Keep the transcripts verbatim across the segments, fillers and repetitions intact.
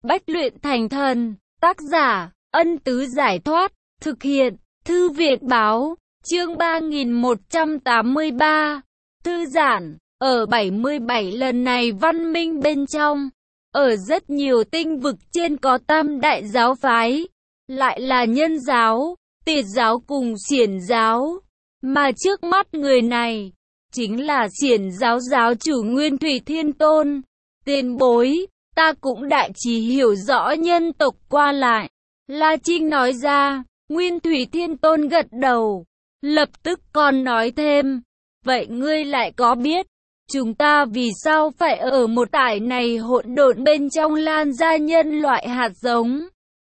Bách luyện thành thần. Tác giả, Ân Tứ Giải Thoát. Thực hiện, Thư Việt Báo. Chương ba nghìn một trăm tám mươi ba. Thư giãn. Ở bảy mươi bảy lần này văn minh bên trong, ở rất nhiều tinh vực trên có tam đại giáo phái, lại là Nhân giáo, Tiệt giáo cùng Xiển giáo. Mà trước mắt người này, chính là Xiển giáo giáo chủ Nguyên Thủy Thiên Tôn. Tiền bối, ta cũng đại trí hiểu rõ nhân tộc qua lại. La Trinh nói ra. Nguyên Thủy Thiên Tôn gật đầu, lập tức còn nói thêm. Vậy ngươi lại có biết, chúng ta vì sao phải ở một tải này hỗn độn bên trong lan ra nhân loại hạt giống?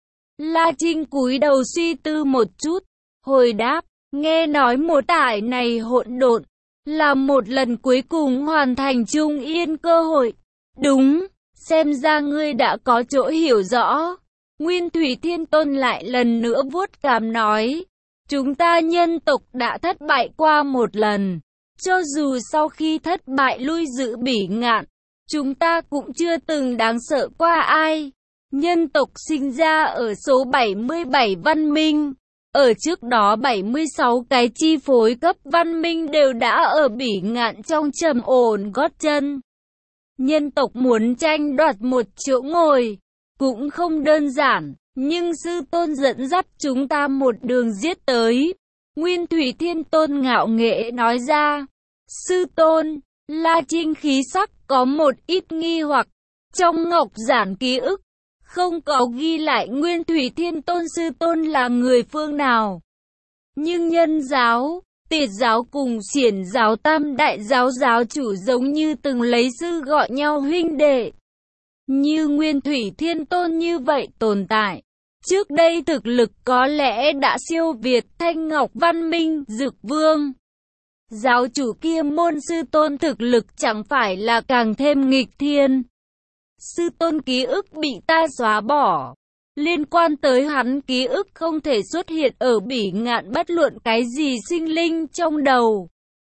La Trinh cúi đầu suy tư một chút, hồi đáp, nghe nói một tải này hỗn độn, là một lần cuối cùng hoàn thành trung yên cơ hội. Đúng, xem ra ngươi đã có chỗ hiểu rõ. Nguyên Thủy Thiên Tôn lại lần nữa vuốt cằm nói, chúng ta nhân tộc đã thất bại qua một lần. Cho dù sau khi thất bại lui giữ Bỉ Ngạn, chúng ta cũng chưa từng đáng sợ qua ai. Nhân tộc sinh ra ở số bảy mươi bảy văn minh. Ở trước đó bảy mươi sáu cái chi phối cấp văn minh đều đã ở Bỉ Ngạn trong trầm ổn gót chân. Nhân tộc muốn tranh đoạt một chỗ ngồi cũng không đơn giản, nhưng sư tôn dẫn dắt chúng ta một đường giết tới. Nguyên Thủy Thiên Tôn ngạo nghễ nói ra. Sư tôn, La Trinh khí sắc có một ít nghi hoặc. Trong ngọc giản ký ức, không có ghi lại Nguyên Thủy Thiên Tôn sư tôn là người phương nào. Nhưng Nhân giáo, Tiệt giáo cùng Xiển giáo tam đại giáo giáo chủ giống như từng lấy sư gọi nhau huynh đệ. Như Nguyên Thủy Thiên Tôn như vậy tồn tại, trước đây thực lực có lẽ đã siêu việt Thanh Ngọc Văn Minh, Dực Vương. Giáo chủ kia môn sư tôn thực lực chẳng phải là càng thêm nghịch thiên. Sư tôn ký ức bị ta xóa bỏ. Liên quan tới hắn ký ức không thể xuất hiện ở Bỉ Ngạn bất luận cái gì sinh linh trong đầu.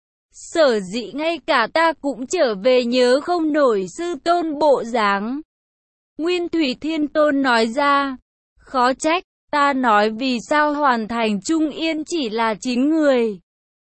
Sở dĩ ngay cả ta cũng trở về nhớ không nổi sư tôn bộ dáng. Nguyên Thủy Thiên Tôn nói ra. Khó trách, ta nói vì sao hoàn thành Trung Yên chỉ là chín người.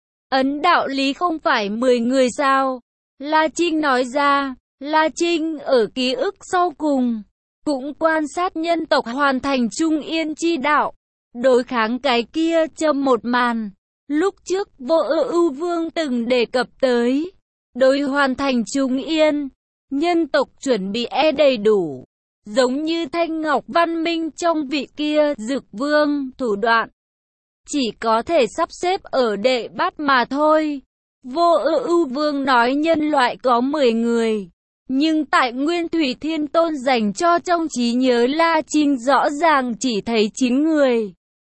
Ấn đạo lý không phải mười người sao? La Trinh nói ra. La Trinh ở ký ức sau cùng, cũng quan sát nhân tộc hoàn thành Trung Yên chi đạo, đối kháng cái kia châm một màn. Lúc trước Vô Ưu Vương từng đề cập tới, đối hoàn thành Trung Yên, nhân tộc chuẩn bị e đầy đủ, giống như Thanh Ngọc Văn Minh trong vị kia Dực Vương, thủ đoạn chỉ có thể sắp xếp ở đệ bát mà thôi. Vô Ưu Vương nói nhân loại có mười người, nhưng tại Nguyên Thủy Thiên Tôn dành cho trong trí nhớ La Trinh rõ ràng chỉ thấy chín người.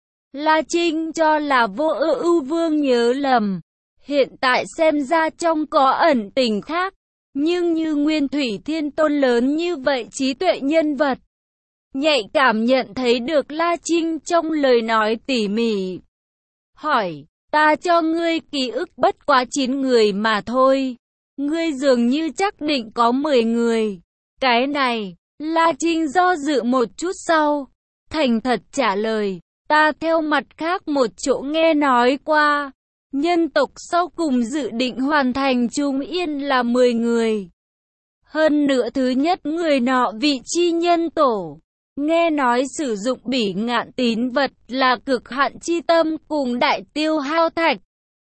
La Trinh cho là Vô Ưu Vương nhớ lầm, hiện tại xem ra trong có ẩn tình khác. Nhưng như Nguyên Thủy Thiên Tôn lớn như vậy trí tuệ nhân vật, nhạy cảm nhận thấy được La Trinh trong lời nói tỉ mỉ. Hỏi, ta cho ngươi ký ức bất quá chín người mà thôi. Ngươi dường như chắc định có mười người. Cái này, La Trinh do dự một chút sau, thành thật trả lời, ta theo mặt khác một chỗ nghe nói qua. Nhân tộc sau cùng dự định hoàn thành Trung Yên là mười người. Hơn nữa thứ nhất người nọ vị chi nhân tổ, nghe nói sử dụng Bỉ Ngạn tín vật là cực hạn chi tâm cùng đại tiêu hao thạch.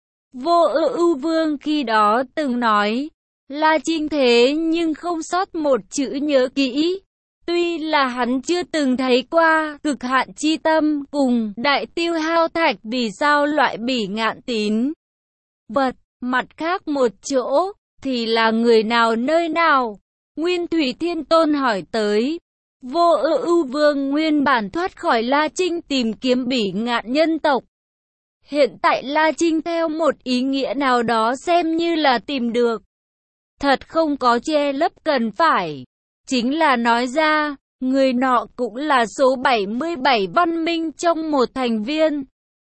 Vô Ưu Vương khi đó từng nói, La Trinh thế nhưng không sót một chữ nhớ kỹ. Tuy là hắn chưa từng thấy qua cực hạn chi tâm cùng đại tiêu hao thạch vì sao loại Bỉ Ngạn tín vật, mặt khác một chỗ, thì là người nào nơi nào? Nguyên Thủy Thiên Tôn hỏi tới. Vô Ưu Vương nguyên bản thoát khỏi La Trinh tìm kiếm Bỉ Ngạn nhân tộc. Hiện tại La Trinh theo một ý nghĩa nào đó xem như là tìm được. Thật không có che lấp cần phải. Chính là nói ra, người nọ cũng là số bảy mươi bảy văn minh trong một thành viên.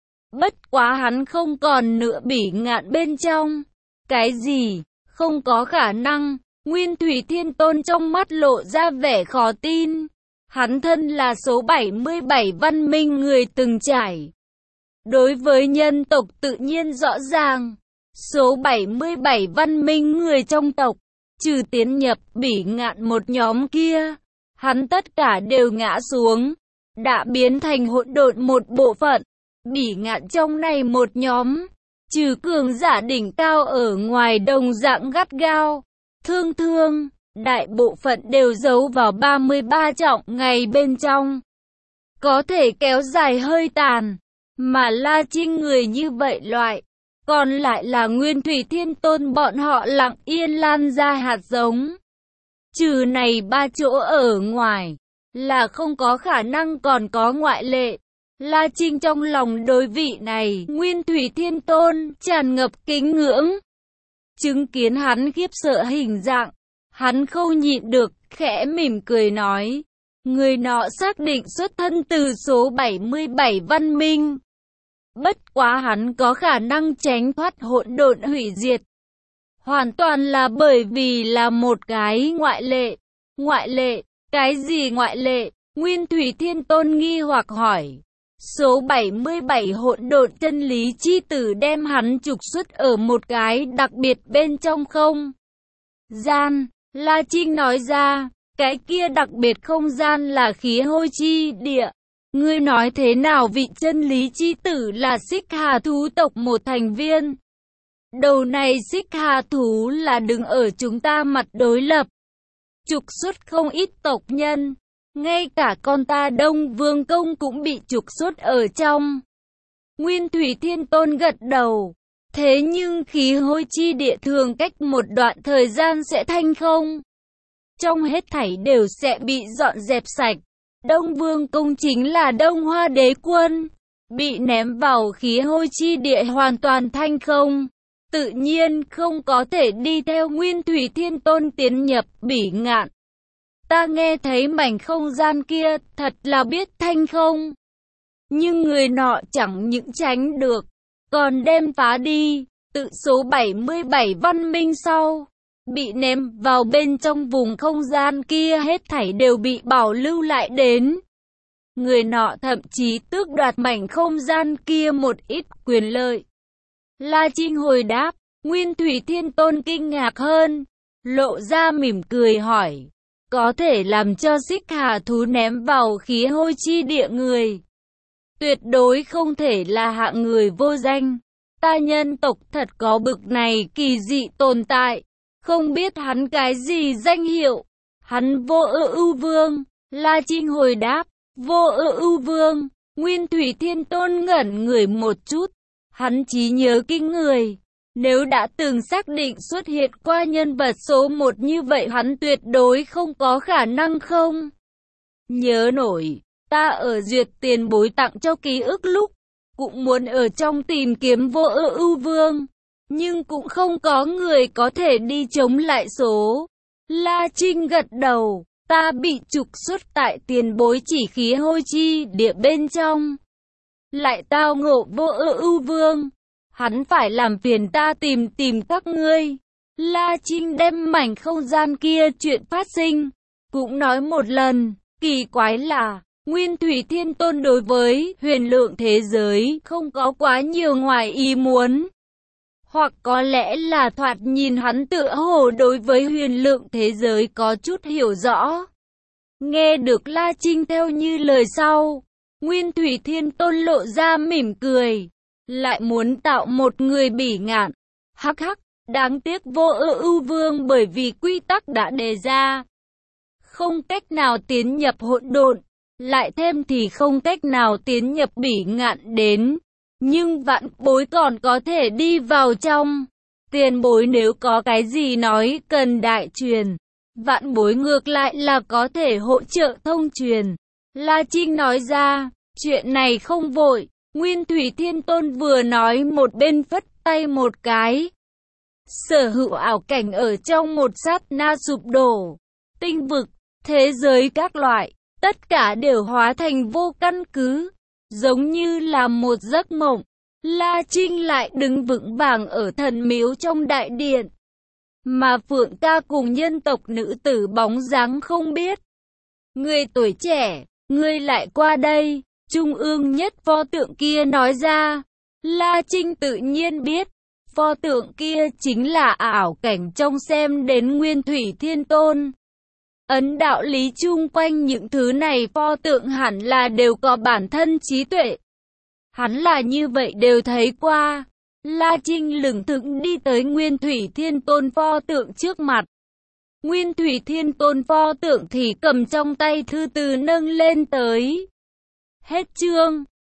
Bất quá hắn không còn nữa Bỉ Ngạn bên trong. Cái gì? Không có khả năng. Nguyên Thủy Thiên Tôn trong mắt lộ ra vẻ khó tin. Hắn thân là số bảy mươi bảy văn minh người từng trải. Đối với nhân tộc tự nhiên rõ ràng, số bảy mươi bảy văn minh người trong tộc, trừ tiến nhập Bỉ Ngạn một nhóm kia, hắn tất cả đều ngã xuống, đã biến thành hỗn độn một bộ phận. Bỉ Ngạn trong này một nhóm, trừ cường giả đỉnh cao ở ngoài đồng dạng gắt gao, thương thương, đại bộ phận đều giấu vào ba mươi ba trọng ngày bên trong. Có thể kéo dài hơi tàn, mà La Trinh người như vậy loại, còn lại là Nguyên Thủy Thiên Tôn bọn họ lặng yên lan ra hạt giống. Trừ này ba chỗ ở ngoài, là không có khả năng còn có ngoại lệ. La Trinh trong lòng đối vị này, Nguyên Thủy Thiên Tôn, tràn ngập kính ngưỡng. Chứng kiến hắn khiếp sợ hình dạng, hắn không nhịn được, khẽ mỉm cười nói, người nọ xác định xuất thân từ số bảy mươi bảy văn minh. Bất quá hắn có khả năng tránh thoát hỗn độn hủy diệt, hoàn toàn là bởi vì là một cái ngoại lệ. Ngoại lệ? Cái gì ngoại lệ? Nguyên Thủy Thiên Tôn nghi hoặc hỏi. Số bảy mươi bảy hỗn độn chân lý chi tử đem hắn trục xuất ở một cái đặc biệt bên trong không gian. La Trinh nói ra, cái kia đặc biệt không gian là khí hôi chi địa. Ngươi nói thế nào vị chân lý chi tử là Xích Hà thú tộc một thành viên? Đầu này Xích Hà thú là đứng ở chúng ta mặt đối lập, trục xuất không ít tộc nhân. Ngay cả con ta Đông Vương Công cũng bị trục xuất ở trong. Nguyên Thủy Thiên Tôn gật đầu. Thế nhưng khí hôi chi địa thường cách một đoạn thời gian sẽ thanh không. Trong hết thảy đều sẽ bị dọn dẹp sạch. Đông Vương Công chính là Đông Hoa Đế Quân. Bị ném vào khí hôi chi địa hoàn toàn thanh không. Tự nhiên không có thể đi theo Nguyên Thủy Thiên Tôn tiến nhập Bỉ Ngạn. Ta nghe thấy mảnh không gian kia thật là biết thanh không. Nhưng người nọ chẳng những tránh được, còn đem phá đi. Tự số bảy mươi bảy văn minh sau, bị ném vào bên trong vùng không gian kia hết thảy đều bị bảo lưu lại đến. Người nọ thậm chí tước đoạt mảnh không gian kia một ít quyền lợi. La Trinh hồi đáp, Nguyên Thủy Thiên Tôn kinh ngạc hơn, lộ ra mỉm cười hỏi. Có thể làm cho Xích Hà thú ném vào khí hôi chi địa người, tuyệt đối không thể là hạng người vô danh. Ta nhân tộc thật có bực này kỳ dị tồn tại. Không biết hắn cái gì danh hiệu? Hắn Vô Ư Ưu Vương. La Trinh hồi đáp, Vô Ư Ưu Vương. Nguyên Thủy Thiên Tôn ngẩn người một chút. Hắn trí nhớ kinh người. Nếu đã từng xác định xuất hiện qua nhân vật số một như vậy hắn tuyệt đối không có khả năng không nhớ nổi. Ta ở duyệt tiền bối tặng cho ký ức lúc, cũng muốn ở trong tìm kiếm Vô Ư Ưu Vương, nhưng cũng không có người có thể đi chống lại số. La Trinh gật đầu, ta bị trục xuất tại tiền bối chỉ khí hôi chi địa bên trong, lại tao ngộ Vô Ư Ưu Vương. Hắn phải làm phiền ta tìm tìm các ngươi. La Trinh đem mảnh không gian kia chuyện phát sinh, cũng nói một lần. Kỳ quái là, Nguyên Thủy Thiên Tôn đối với huyền lượng thế giới không có quá nhiều ngoài ý muốn. Hoặc có lẽ là thoạt nhìn hắn tựa hồ đối với huyền lượng thế giới có chút hiểu rõ. Nghe được La Trinh theo như lời sau, Nguyên Thủy Thiên Tôn lộ ra mỉm cười. Lại muốn tạo một người Bỉ Ngạn. Hắc hắc, đáng tiếc Vô Ư Ưu Vương bởi vì quy tắc đã đề ra, không cách nào tiến nhập hỗn độn, lại thêm thì không cách nào tiến nhập Bỉ Ngạn đến. Nhưng vạn bối còn có thể đi vào trong. Tiền bối nếu có cái gì nói cần đại truyền, vạn bối ngược lại là có thể hỗ trợ thông truyền. La Trinh nói ra, chuyện này không vội. Nguyên Thủy Thiên Tôn vừa nói một bên phất tay một cái. Sở hữu ảo cảnh ở trong một sát na sụp đổ. Tinh vực, thế giới các loại, tất cả đều hóa thành vô căn cứ, giống như là một giấc mộng. La Trinh lại đứng vững vàng ở thần miếu trong đại điện. Mà Phượng Ca cùng nhân tộc nữ tử bóng dáng không biết. Người tuổi trẻ, ngươi lại qua đây, trung ương nhất pho tượng kia nói ra. La Trinh tự nhiên biết, pho tượng kia chính là ảo cảnh trong xem đến Nguyên Thủy Thiên Tôn. Ấn đạo lý chung quanh những thứ này pho tượng hẳn là đều có bản thân trí tuệ. Hắn là như vậy đều thấy qua. La Trinh lững thững đi tới Nguyên Thủy Thiên Tôn pho tượng trước mặt. Nguyên Thủy Thiên Tôn pho tượng thì cầm trong tay thư từ nâng lên tới. Hết chương.